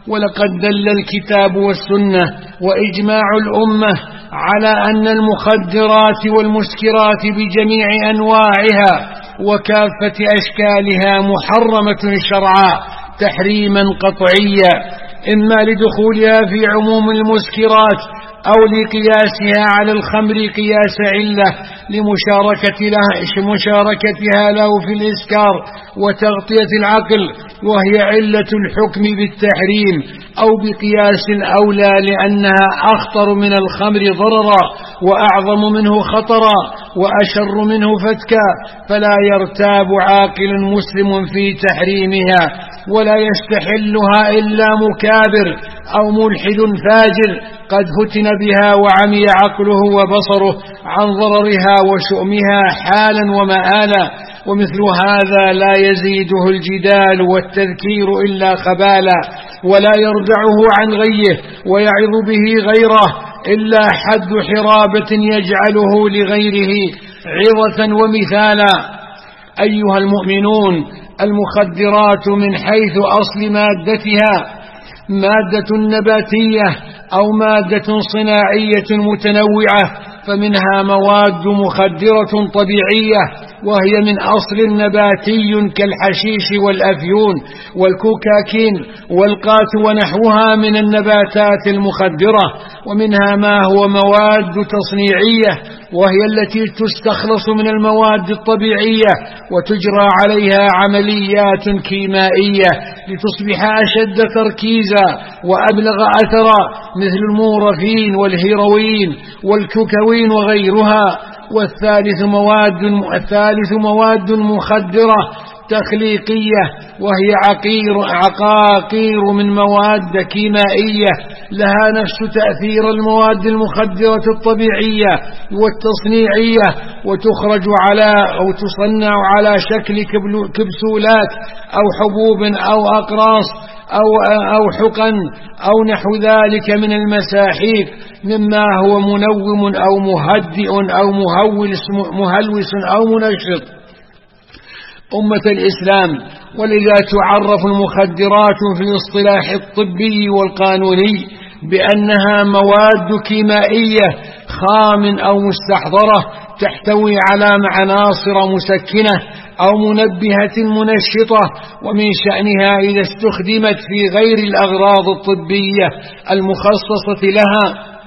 ولقد دل الكتاب والسنة وإجماع الأمة على أن المخدرات والمسكرات بجميع أنواعها وكافة أشكالها محرمة شرعا تحريما قطعيا، إما لدخولها في عموم المسكرات أو لقياسها على الخمر قياس علة لمشاركتها له في الإسكار وتغطية العقل، وهي علة الحكم بالتحريم، أو بقياس أولى لأنها أخطر من الخمر ضررا وأعظم منه خطرا وأشر منه فتكا، فلا يرتاب عاقل مسلم في تحريمها، ولا يستحلها إلا مكابر أو ملحد فاجر قد فتن بها وعمي عقله وبصره عن ضررها وشؤمها حالا ومآلا، ومثل هذا لا يزيده الجدال والتذكير إلا خبالا، ولا يردعه عن غيه ويعظ به غيره إلا حد حرابة يجعله لغيره عظة ومثالا. أيها المؤمنون، المخدرات من حيث أصل مادتها مادة نباتية أو مادة صناعية متنوعة، فمنها مواد مخدرة طبيعية وهي من أصل نباتي كالحشيش والأفيون والكوكاكين والقات ونحوها من النباتات المخدرة، ومنها ما هو مواد تصنيعية وهي التي تستخلص من المواد الطبيعية وتجرى عليها عمليات كيميائية لتصبح أشد تركيزا وأبلغ أثرا، مثل المورفين والهيروين والكوكايين وغيرها. والثالث مواد مخدرة تخليقية وهي عقاقير من مواد كيميائية لها نفس تأثير المواد المخدرة الطبيعية والتصنيعية، وتخرج أو تصنع على شكل كبسولات أو حبوب أو أقراص أو حقن أو نحو ذلك من المساحيق، مما هو منوم أو مهدئ أو مهلوس أو منشط. أمة الإسلام، ولذا تعرف المخدرات في الاصطلاح الطبي والقانوني بأنها مواد كيميائية خام أو مستحضرة تحتوي على عناصر مسكنة أو منبهة منشطة، ومن شأنها إذا استخدمت في غير الأغراض الطبية المخصصة لها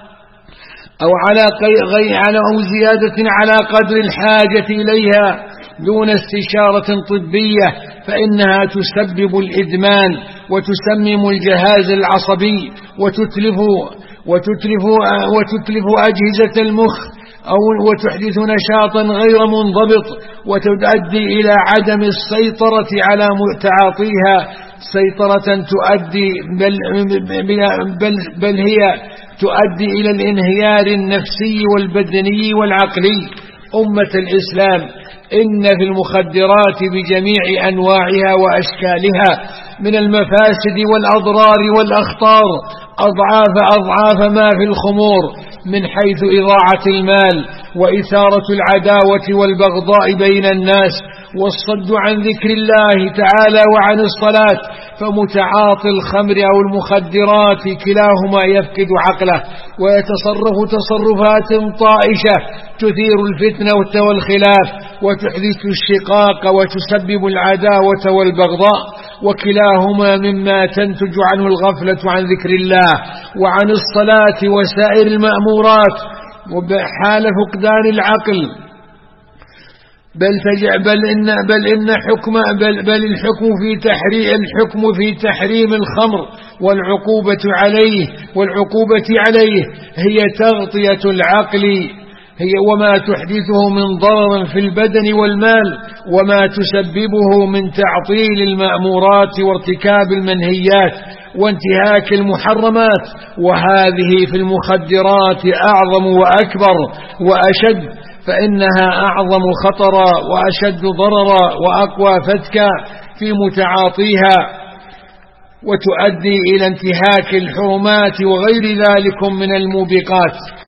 أو زيادة على قدر الحاجة إليها دون استشارة طبية، فإنها تسبب الإدمان وتسمم الجهاز العصبي وتتلف أجهزة المخ وتحدث نشاطا غير منضبط، وتؤدي إلى عدم السيطرة على تعاطيها سيطرة تؤدي بل هي تؤدي إلى الانهيار النفسي والبدني والعقلي. أمة الإسلام، إن في المخدرات بجميع أنواعها وأشكالها من المفاسد والأضرار والأخطار أضعاف ما في الخمور، من حيث إضاعة المال وإثارة العداوة والبغضاء بين الناس والصد عن ذكر الله تعالى وعن الصلاة، فمتعاطي الخمر أو المخدرات كلاهما يفقد عقله ويتصرف تصرفات طائشة تثير الفتنة والخلاف وتحدث الشقاق وتسبب العداوة والبغضاء، وكلاهما مما تنتج عنه الغفلة عن ذكر الله وعن الصلاة وسائر المأمورات وحال فقدان العقل. الحكم في تحريم الخمر والعقوبة عليه هي تغطية العقل، هي وما تحدثه من ضرر في البدن والمال، وما تسببه من تعطيل المأمورات وارتكاب المنهيات وانتهاك المحرمات، وهذه في المخدرات أعظم وأكبر وأشد، فإنها أعظم خطرا وأشد ضررا وأقوى فتكا في متعاطيها، وتؤدي إلى انتهاك الحرمات وغير ذلك من الموبقات.